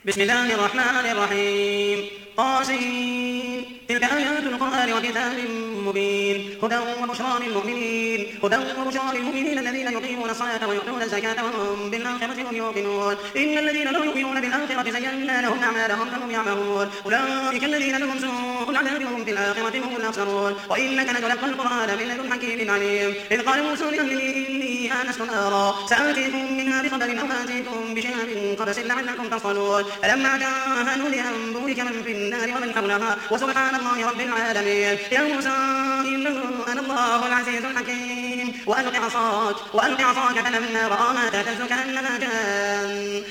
بسم الله الرحمن الرحيم قاسم تلك آيات القرآن وكتاب مبين هدى وبشرى للمؤمنين الذين يقيمون الصلاة ويؤتون الزكاة وهم بالآخرة هم يوقنون إن الذين لا يؤمنون بالآخرة زينا لهم أعمالهم فهم يعمهون أولئك الذين لهم سوء العذاب وهم في الآخرة هم الأخسرون وإنك لتلقى القرآن من لدن حكيم عليم إذ قال موسى لأهله إني آنست نارا سآتيكم منها بخبر أو آتيكم بشهاب قبس لعلكم تصطلون فلما جاءها نودي أن بورك من في النار ومن حولها وسبحان الله رب العالمين يا موسى إنه أنا الله العزيز الحكيم وألق عصاك فلما رآها تهتز كأنها جان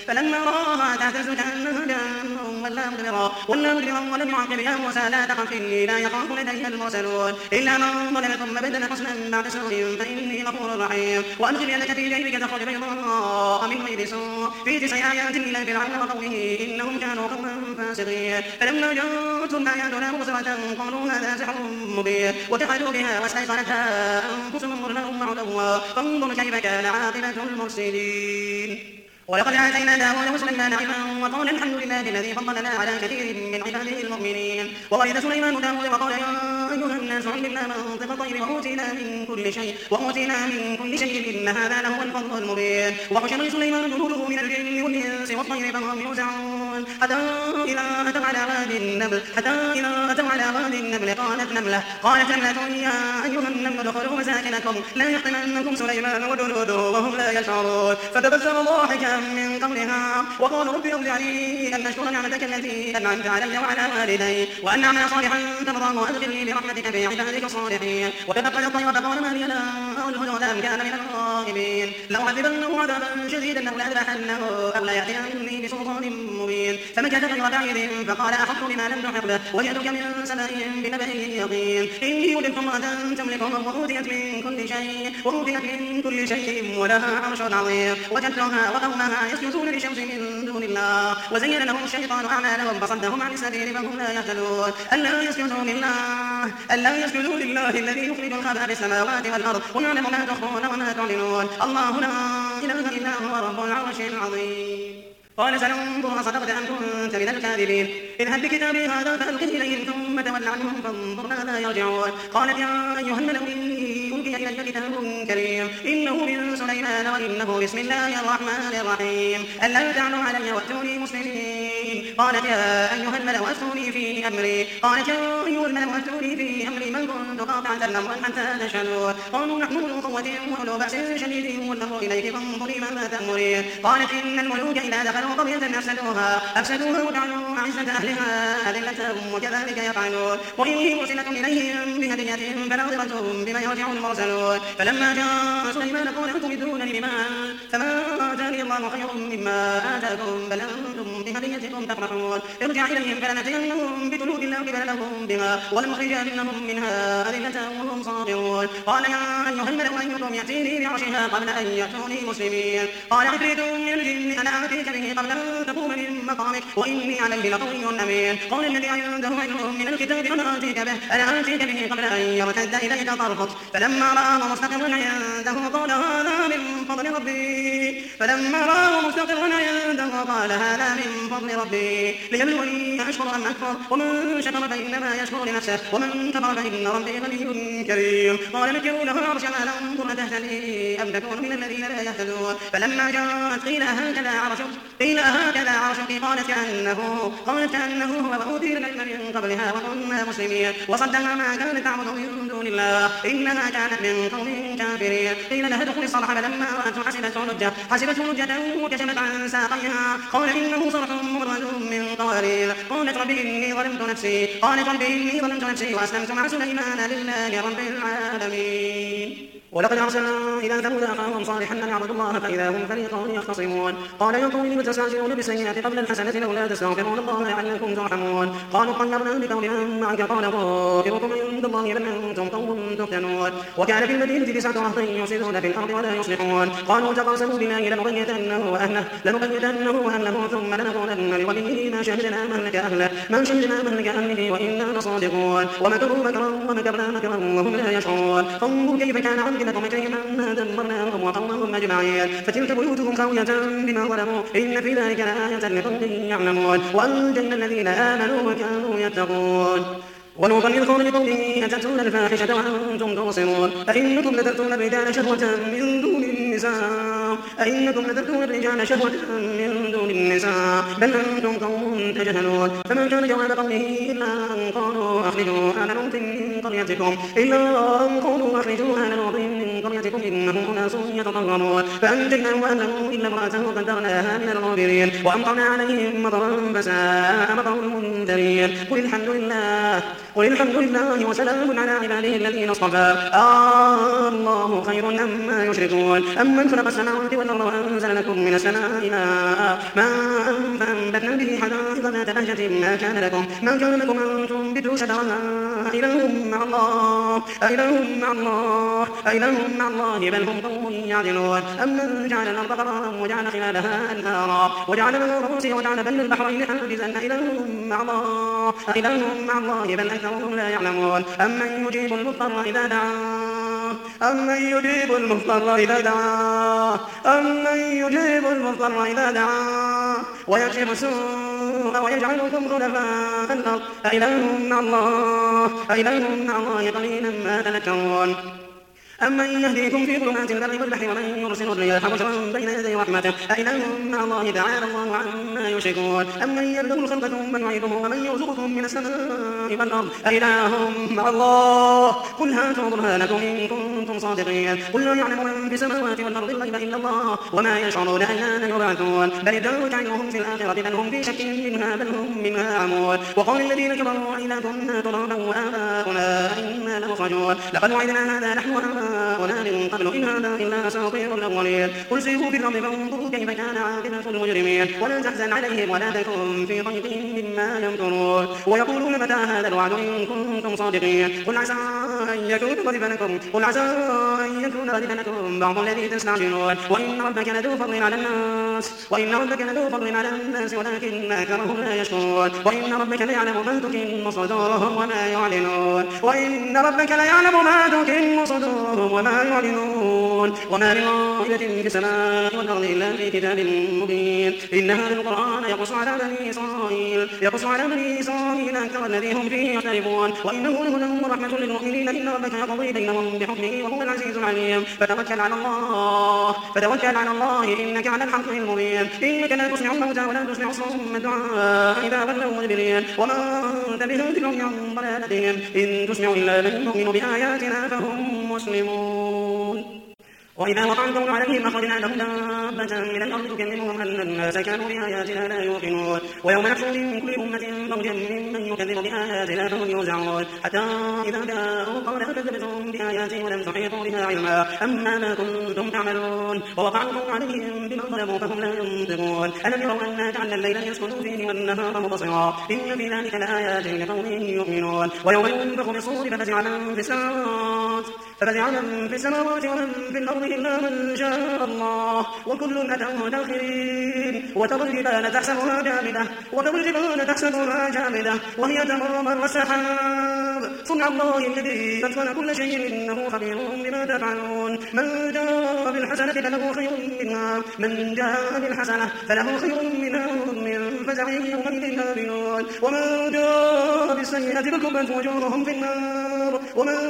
ولا مدبرا ولم يعقب يا موسى لا تخف إني لا يخاف لدي المرسلون إلا من ظلم ثم بدل حسنا بعد سوء فإني غفور رحيم وأدخل يدك في جيبك تخرج بيضاء من غير سوء في 9 آيات إلى فرعون وقومه إنهم كانوا قوما فاسقين فلما جاءتهم آياتنا مبصرة قالوا هذا سحر مبين وجحدوا بها واستيقنتها أنفسهم ظلما وعلوا فانظر كيف كان عاقبة المفسدين ولقد آتينا داود وسليمان علما وقال الحمد لله الذي فضلنا على كثير من عباده المؤمنين وورث سليمان داود وقال يا أيها الناس علمنا منطق الطير وأوتينا من كل شيء إن هذا لهو الفضل المبين وحشر لسليمان جنوده من الجن والإنس والطير فهم يوزعون حتى إذا أتوا على واد النمل قالت نملة يا أيها النمل ادخلوا مساكنكم لا يحطمنكم سليمان وجنوده وهم لا يشعرون فتبسم ضاحكا من قولها وقال رب أوزعني أن أشكر نعمتك التي أنعمت علي وعلى والدي وأن أعمل صالحا ترضاه وأدخلني برحمتك في عبادك الصالحين وتفقد الطير فقال ما لي لا الهدى أم كان من الغائبين لأعذبنه عذابا شديدا أو لأذبحنه أو ليأتيني بسلطان مبين فمكث غير بعيد فقال أحط بما لم تحط به وجئتك من سبأ بنبأ يقين إني وجدت امرأة تملكهم وأوتيت من كل شيء ولها عرش عظيم وجدتها وقومها يسجدون للشمس من دون الله وزين لهم الشيطان أعمالهم فصدهم عن السبيل فهم لا يهتدون ألا يسجدوا لله الذي يخرج الخبأ في السماوات والأرض ويعلم ما تخفون وما تعلنون الله لا إله إلا هو رب العرش العظيم قال سننظر أصدقت أم كنت من الكاذبين اذهب بكتابي هذا فألقه إليهم ثم تول عنهم فانظر ماذا يرجعون قالت يا أيها الملأ إني ألقي إلي كتاب كريم إنه من سليمان وإنه بسم الله الرحمن الرحيم ألا تعلوا علي وأتوني مسلمين قالت يا أيها الملأ أفتوني في أمري من كنت قاطعة أمرا حتى تشهدون قالوا نحن أولو قوة وأولو بأس شديد والأمر إليك فانظري ماذا تأمرين قالت إن الملوك إذا دخلوا قرية أفسدوها وجعلوا أعزة أهلها أذلة وكذلك يفعلون وإني مرسلة إليهم بهدية فناظرة بما يرجع المرسلون فلما جاء سليمان قال أتمدونني بمال فما آتاني الله خير مما آتاكم بل أنتم بهديتكم تفرحون ارجع إليهم فلنأتينهم بجنود لا قبل لهم بها ولنخرجنهم منها أذلة وهم صاغرون قال يا أيها الملأ أيكم يأتيني بعرشها قبل أن يأتوني مسلمين قال عفريت من الجن أنا آتيك به قبل أن تقوم من مقامك وإني عليه لقوي أمين قال الذي عنده علم من الكتاب أنا آتيك به قبل أن يرتد إليك طرفك فلما رآه مستقرا عنده قال هذا من فضل ربي ليبلوني أشكر أم أكفر ومن شكر فإنما يشكر لنفسه ومن كفر فإن ربي غني كريم قال نكروا له عرشها لانظر تهتدي أم تكون من الذين لا يهتدون فلما جاءت قيل هكذا عرشك قالت كأنه هو وأوتينا العلم من قبلها وكنا مسلمين وصدها ما كانت تعبد من دون الله إنها كانت من قوم كافرين قيل لها ادخل الصرح فلما رأته حسبته لجة وكشفت عن ساقيها قال إنه صرح مبرد من قوارير قالت ربي إني ظلمت نفسي وأسلمت مع سليمان لله رب العالمين ولقد أرسلنا إلى ثمود أخاهم صالحا أن يعبدوا الله فإذا هم فريقان يختصمون قال يا قوم لم تستعجلون بالسيئات قبل الحسنة لولا تستغفرون الله لعلكم ترحمون قالوا اطيرنا بك وبمن معك قال طائركم عند الله بل أنتم قوم تفتنون وكان في المدينة 9 رهط يفسدون في الأرض ولا يصلحون قالوا تقاسموا بالله لنبيتنه وأهله ثم لنقولن لوليه ما شهدنا مهلك أهله وإنا لصادقون ومكروا مكرا ومكرنا مكرا وهم لا يشعرون فانظر كيف كان عاقبة مكرهم أنا دمرناهم وقومهم أجمعين فتلك بيوتهم خاوية بما ظلموا إن في ذلك لآية لقوم يعلمون وأنجينا الذين آمنوا وكانوا يتقون ولوطا إذ قال لقومه أتأتون الفاحشة وأنتم تبصرون أئنكم لتأتون الرجال شهوة من دون النساء بل أنتم قوم تجهلون فما كان جواب قومه إلا أن قالوا أخرجوا آل لوط من قريتكم إنهم أناس يتطهرون فأنجيناه وأهله إلا امرأته قدرناها من الغابرين وأمطرنا عليهم مطرا فساء مطر المنذرين قل الحمد لله وسلام على عباده الذين اصطفى الله خير أما يشركون أمن خلق السماوات والأرض وأنزل لكم من السماء ماء فأنبتنا به حدائق ذات بهجة ما كان لكم أن تنبتوا شجرها أإله مع الله بل هم قوم يعدلون أمن جعل الأرض قرارا وجعل خلالها أنهارا وجعل منها رواسي وجعل بين البحرين حاجزا أإله مع الله بل أكثرهم لا يعلمون أمن يجيب المضطر إذا دعاه ويكشف السوء ويجعلكم خلفاء الأرض أإله مع الله قليلا ما تذكرون أمن يهديكم في ظلمات البر والبحر ومن يرسل الرياح بشرا بين يدي رحمته أإله مع الله تعالى الله عما يشركون أمن يبدأ الخلق ثم يعيده ومن يرزقكم من السماء والأرض أإله مع الله قل هاتوا برهانكم إن كنتم صادقين قل لا يعلم من في السماوات والأرض الغيب إلا الله وما يشعرون أيان يبعثون بل ادعوا علمهم في الآخرة بل هم في شك منها بل هم منها عمون وقال الذين كفروا أئذا كنا ترابا وآباؤنا إنا لمخرجون لقد وعدنا هذا نحن وآباؤنا من قبل إن هذا إلا أساطير الأولين قل سيروا في الأرض فانظروا كيف كان عاقبة المجرمين ولا تحزن عليهم ولا تكن في ضيق مما يمكرون ويقولون متى هذا الوعد إن كنتم صادقين قل عسى أن يكون ردف لكم بعض الذي تستعجلون وإن ربك لذو فضل على الناس ولكن أكثرهم لا يشكرون وإن ربك ليعلم ما تكن صدورهم وما يعلنون وما من غائبة في السماء والأرض إلا في كتاب مبين إن هذا القرآن يقص على بني إسرائيل أكثر الذي هم فيه يختلفون وإنه لهدى ورحمة للمؤمنين إن ربك يقضي بينهم بحكمه وهو العزيز العليم فتوكل على الله إنك على الحق المبين إنك لا تسمع الموتى ولا تسمع الصم الدعاء إذا ولوا مدبرين وما أنت بهاد عن ضلالتهم إن تسمع إلا من يؤمن بآياتنا فهم مسلمون وإذا وقع القول عليهم أخرجنا لهم دابة من الأرض تكلمهم أن الناس كانوا بآياتنا لا يوقنون ويوم نحشر من كل أمة فوجا ممن يكذب بآياتنا فهم يوزعون حتى إذا جاءوا قال أكذبتم بآياتي ولم تحيطوا بها علما أما ما كنتم تعملون ووقع القول عليهم بما ظلموا فهم لا ينطقون ألم يروا أنا جعلنا الليل يسكنوا فيه والنهار مبصرا إن في ذلك لآيات لقوم يؤمنون ويوم ينفخ في الصور ففزع من في السماوات ومن في الأرض إلا من شاء الله وكل أتوه داخرين وترى الجبال تحسبها جامدة وهي تمر مر السحاب صنع الله الذي أتقن كل شيء إنه خبير بما تفعلون من جاء بالحسنة فله خير منها من فزع يومئذ آمنون ومن جاء بالسيئة فكبت وجوههم في النار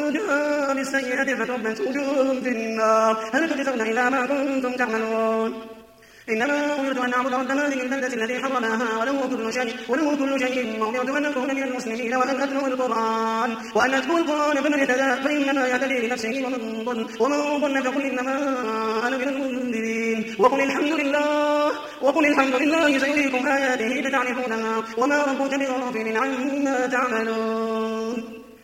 هل تجزون إلا ما كنتم تعملون إنما أمرت أن أعبد رب هذه البلدة التي حرمها وله كل شيء وأمرت أن أكون من المسلمين وأن أتلو القرآن فمن اهتدى فإنما يهتدي لنفسه ومن ضل فقل إنما أنا من المنذرين وقل الحمد لله سيريكم آياته فتعرفونها وما ربك بغافل عما تعملون